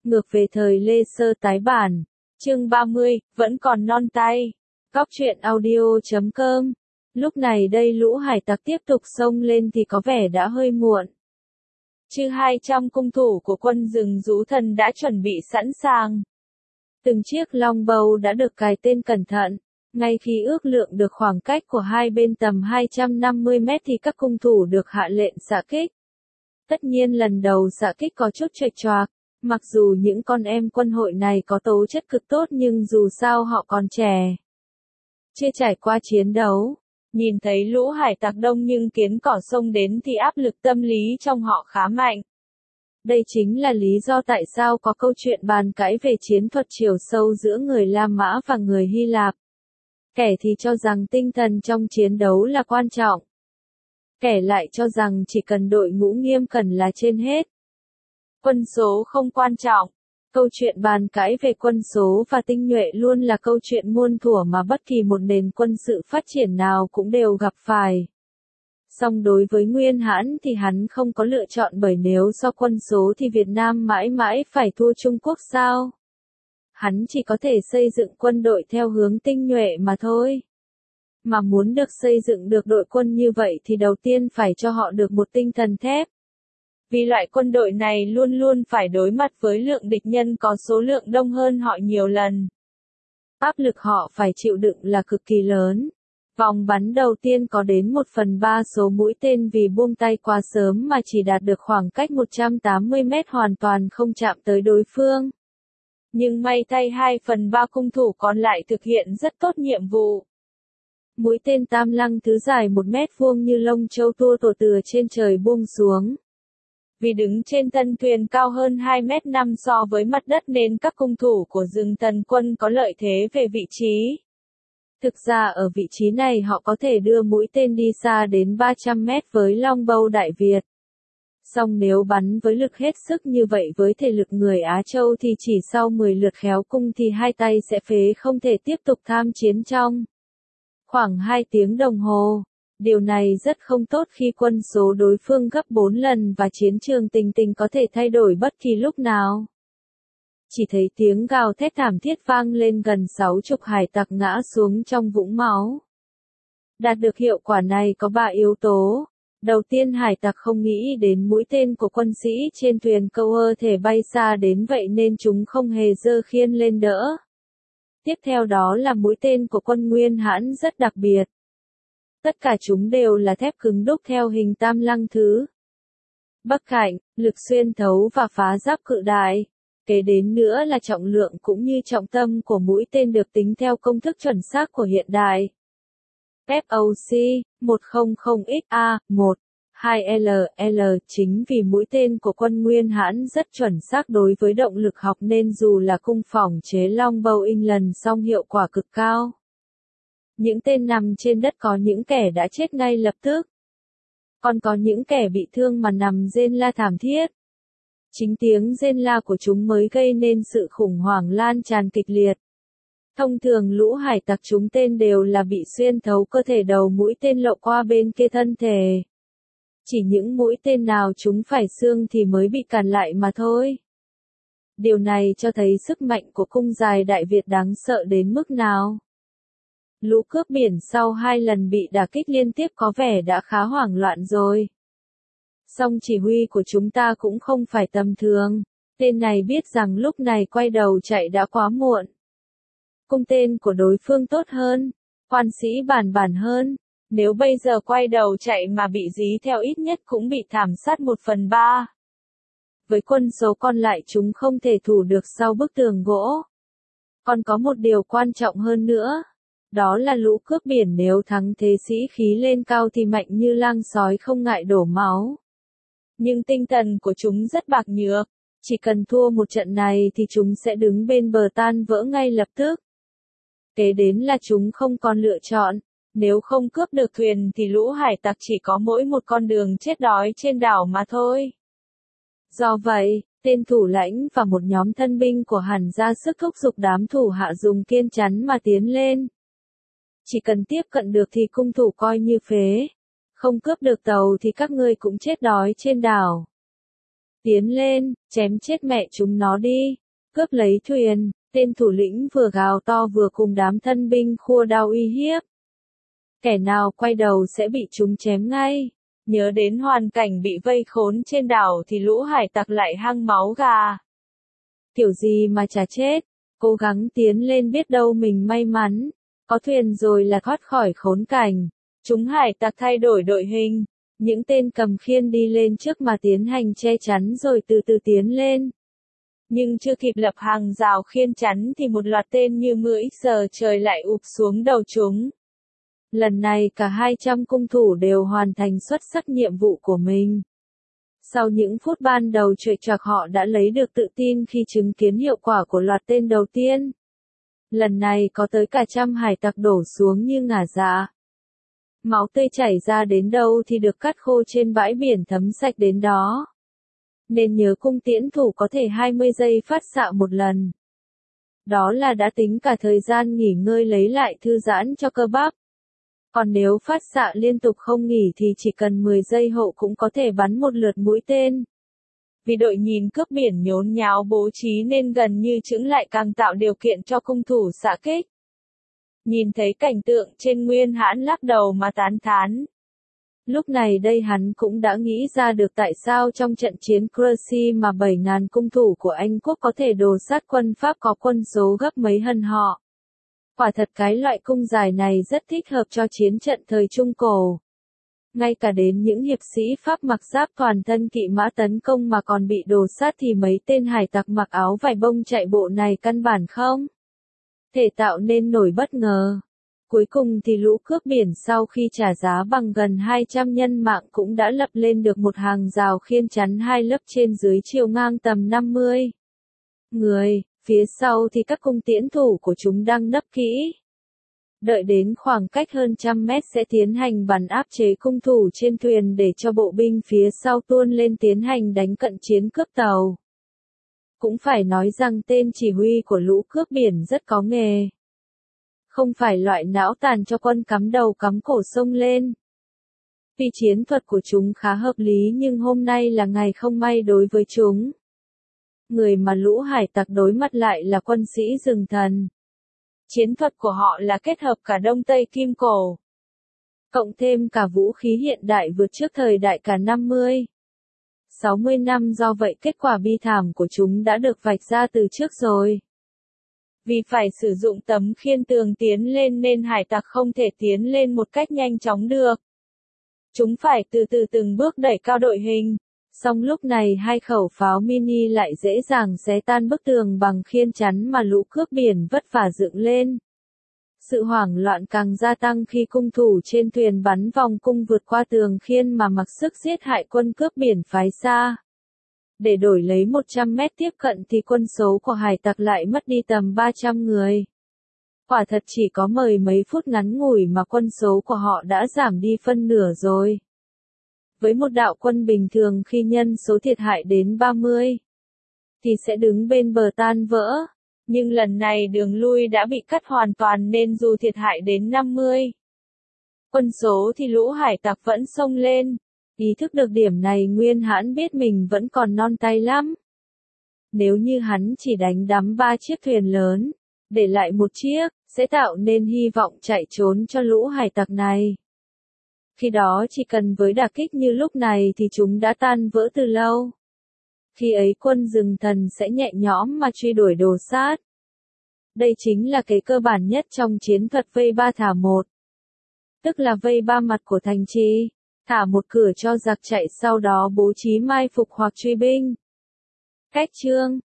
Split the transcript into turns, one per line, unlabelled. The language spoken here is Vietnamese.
Ngược về thời Lê Sơ tái bản. Chương 30, vẫn còn non tay. Góc truyện audio.com. Lúc này đây lũ hải tặc tiếp tục xông lên thì có vẻ đã hơi muộn. Chứ 200 cung thủ của quân rừng Dũ Thần đã chuẩn bị sẵn sàng. Từng chiếc longbow đã được cài tên cẩn thận. Ngay khi ước lượng được khoảng cách của hai bên tầm 250 mét thì các cung thủ được hạ lệnh xạ kích. Tất nhiên lần đầu xạ kích có chút chệch choạc. Mặc dù những con em quân hội này có tố chất cực tốt nhưng dù sao họ còn trẻ. Chưa trải qua chiến đấu, nhìn thấy lũ hải tặc đông nhưng kiến cỏ xông đến thì áp lực tâm lý trong họ khá mạnh. Đây chính là lý do tại sao có câu chuyện bàn cãi về chiến thuật chiều sâu giữa người La Mã và người Hy Lạp. Kẻ thì cho rằng tinh thần trong chiến đấu là quan trọng. Kẻ lại cho rằng chỉ cần đội ngũ nghiêm cẩn là trên hết. Quân số không quan trọng. Câu chuyện bàn cãi về quân số và tinh nhuệ luôn là câu chuyện muôn thuở mà bất kỳ một nền quân sự phát triển nào cũng đều gặp phải. Song đối với Nguyên Hãn thì hắn không có lựa chọn bởi nếu so quân số thì Việt Nam mãi mãi phải thua Trung Quốc sao? Hắn chỉ có thể xây dựng quân đội theo hướng tinh nhuệ mà thôi. Mà muốn được xây dựng được đội quân như vậy thì đầu tiên phải cho họ được một tinh thần thép. Vì loại quân đội này luôn luôn phải đối mặt với lượng địch nhân có số lượng đông hơn họ nhiều lần. Áp lực họ phải chịu đựng là cực kỳ lớn. Vòng bắn đầu tiên có đến 1/3 số mũi tên vì buông tay quá sớm mà chỉ đạt được khoảng cách 180 mét hoàn toàn không chạm tới đối phương. Nhưng may thay 2/3 cung thủ còn lại thực hiện rất tốt nhiệm vụ. Mũi tên tam lăng thứ dài 1 mét vuông như lông châu tua tổ từ trên trời buông xuống. Vì đứng trên thân thuyền cao hơn 2,5 m so với mặt đất nên các cung thủ của rừng Tần quân có lợi thế về vị trí. Thực ra ở vị trí này họ có thể đưa mũi tên đi xa đến 300 mét với longbow Đại Việt. Song nếu bắn với lực hết sức như vậy với thể lực người Á Châu thì chỉ sau 10 lượt khéo cung thì hai tay sẽ phế không thể tiếp tục tham chiến trong khoảng 2 tiếng đồng hồ. Điều này rất không tốt khi quân số đối phương gấp 4 lần và chiến trường tình tình có thể thay đổi bất kỳ lúc nào. Chỉ thấy tiếng gào thét thảm thiết vang lên gần 60 hải tặc ngã xuống trong vũng máu. Đạt được hiệu quả này có 3 yếu tố. Đầu tiên hải tặc không nghĩ đến mũi tên của quân sĩ trên thuyền câu thể bay xa đến vậy nên chúng không hề giơ khiên lên đỡ. Tiếp theo đó là mũi tên của quân Nguyên Hãn rất đặc biệt. Tất cả chúng đều là thép cứng đúc theo hình tam lăng thứ. Bắc cạnh, lực xuyên thấu và phá giáp cự đại. Kế đến nữa là trọng lượng cũng như trọng tâm của mũi tên được tính theo công thức chuẩn xác của hiện đại. FOC 100XA1 2LL chính vì mũi tên của quân Nguyên Hãn rất chuẩn xác đối với động lực học nên dù là cung phỏng chế longbow England song hiệu quả cực cao. Những tên nằm trên đất có những kẻ đã chết ngay lập tức. Còn có những kẻ bị thương mà nằm rên la thảm thiết. Chính tiếng rên la của chúng mới gây nên sự khủng hoảng lan tràn kịch liệt. Thông thường lũ hải tặc trúng tên đều là bị xuyên thấu cơ thể đầu mũi tên lộ qua bên kia thân thể. Chỉ những mũi tên nào chúng phải xương thì mới bị cản lại mà thôi. Điều này cho thấy sức mạnh của cung dài Đại Việt đáng sợ đến mức nào. Lũ cướp biển sau 2 lần bị đả kích liên tiếp có vẻ đã khá hoảng loạn rồi. Song chỉ huy của chúng ta cũng không phải tầm thường. Tên này biết rằng lúc này quay đầu chạy đã quá muộn. Cung tên của đối phương tốt hơn, quan sĩ bản hơn. Nếu bây giờ quay đầu chạy mà bị dí theo ít nhất cũng bị thảm sát 1/3. Với quân số còn lại chúng không thể thủ được sau bức tường gỗ. Còn có một điều quan trọng hơn nữa. Đó là lũ cướp biển nếu thắng thế sĩ khí lên cao thì mạnh như lang sói không ngại đổ máu. Nhưng tinh thần của chúng rất bạc nhược. Chỉ cần thua một trận này thì chúng sẽ đứng bên bờ tan vỡ ngay lập tức. Kế đến là chúng không còn lựa chọn. Nếu không cướp được thuyền thì lũ hải tặc chỉ có mỗi một con đường chết đói trên đảo mà thôi. Do vậy, tên thủ lãnh và một nhóm thân binh của hắn ra sức thúc giục đám thủ hạ dùng kiên chắn mà tiến lên. Chỉ cần tiếp cận được thì cung thủ coi như phế. Không cướp được tàu thì các ngươi cũng chết đói trên đảo. Tiến lên, chém chết mẹ chúng nó đi, cướp lấy thuyền, tên thủ lĩnh vừa gào to vừa cùng đám thân binh khua đao uy hiếp. Kẻ nào quay đầu sẽ bị chúng chém ngay. Nhớ đến hoàn cảnh bị vây khốn trên đảo thì lũ hải tặc lại hăng máu gà. Kiểu gì mà chả chết, cố gắng tiến lên biết đâu mình may mắn, có thuyền rồi là thoát khỏi khốn cảnh. Chúng hải tặc thay đổi đội hình, những tên cầm khiên đi lên trước mà tiến hành che chắn rồi từ từ tiến lên. Nhưng chưa kịp lập hàng rào khiên chắn thì một loạt tên như mưa giờ trời lại ụp xuống đầu chúng. Lần này cả 200 cung thủ đều hoàn thành xuất sắc nhiệm vụ của mình. Sau những phút ban đầu trụy trặc họ đã lấy được tự tin khi chứng kiến hiệu quả của loạt tên đầu tiên. Lần này có tới cả trăm hải tặc đổ xuống như ngả dạ. Máu tươi chảy ra đến đâu thì được cắt khô trên bãi biển thấm sạch đến đó. Nên nhớ cung tiễn thủ có thể 20 giây phát xạ một lần. Đó là đã tính cả thời gian nghỉ ngơi lấy lại thư giãn cho cơ bắp. Còn nếu phát xạ liên tục không nghỉ thì chỉ cần 10 giây hậu cũng có thể bắn một lượt mũi tên. Vì đội nhìn cướp biển nhốn nháo bố trí nên gần như chững lại càng tạo điều kiện cho cung thủ xạ kích. Nhìn thấy cảnh tượng trên Nguyên Hãn lắc đầu mà tán thán. Lúc này đây hắn cũng đã nghĩ ra được tại sao trong trận chiến Crecy mà 7.000 cung thủ của Anh quốc có thể đồ sát quân Pháp có quân số gấp mấy hơn họ. Quả thật cái loại cung dài này rất thích hợp cho chiến trận thời Trung Cổ. Ngay cả đến những hiệp sĩ Pháp mặc giáp toàn thân kỵ mã tấn công mà còn bị đồ sát thì mấy tên hải tặc mặc áo vải bông chạy bộ này căn bản không thể tạo nên nổi bất ngờ. Cuối cùng thì lũ cướp biển sau khi trả giá bằng gần 200 nhân mạng cũng đã lập lên được một hàng rào khiên chắn hai lớp trên dưới chiều ngang tầm 50 người, phía sau thì các cung tiễn thủ của chúng đang nấp kỹ. Đợi đến khoảng cách hơn 100 mét sẽ tiến hành bắn áp chế cung thủ trên thuyền để cho bộ binh phía sau tuôn lên tiến hành đánh cận chiến cướp tàu. Cũng phải nói rằng tên chỉ huy của lũ cướp biển rất có nghề. Không phải loại não tàn cho quân cắm đầu cắm cổ xông lên. Vì chiến thuật của chúng khá hợp lý nhưng hôm nay là ngày không may đối với chúng. Người mà lũ hải tặc đối mặt lại là quân sĩ rừng thần. Chiến thuật của họ là kết hợp cả Đông Tây Kim Cổ. Cộng thêm cả vũ khí hiện đại vượt trước thời đại cả 50-60 năm, do vậy kết quả bi thảm của chúng đã được vạch ra từ trước rồi. Vì phải sử dụng tấm khiên tường tiến lên nên hải tặc không thể tiến lên một cách nhanh chóng được. Chúng phải từ từ từng bước đẩy cao đội hình. Song lúc này hai khẩu pháo mini lại dễ dàng xé tan bức tường bằng khiên chắn mà lũ cướp biển vất vả dựng lên. Sự hoảng loạn càng gia tăng khi cung thủ trên thuyền bắn vòng cung vượt qua tường khiên mà mặc sức giết hại quân cướp biển phái xa. Để đổi lấy 100 mét tiếp cận thì quân số của hải tặc lại mất đi tầm 300 người. Quả thật chỉ có mười mấy phút ngắn ngủi mà quân số của họ đã giảm đi phân nửa rồi. Với một đạo quân bình thường khi nhân số thiệt hại đến 30, thì sẽ đứng bên bờ tan vỡ. Nhưng lần này đường lui đã bị cắt hoàn toàn nên dù thiệt hại đến 50 quân số thì lũ hải tặc vẫn xông lên. Ý thức được điểm này Nguyên Hãn biết mình vẫn còn non tay lắm. Nếu như hắn chỉ đánh đắm 3 chiếc thuyền lớn, để lại một chiếc, sẽ tạo nên hy vọng chạy trốn cho lũ hải tặc này. Khi đó chỉ cần với đả kích như lúc này thì chúng đã tan vỡ từ lâu. Khi ấy quân rừng thần sẽ nhẹ nhõm mà truy đuổi đồ sát. Đây chính là cái cơ bản nhất trong chiến thuật vây ba thả một. Tức là vây ba mặt của thành trì, thả một cửa cho giặc chạy sau đó bố trí mai phục hoặc truy binh. Cách chương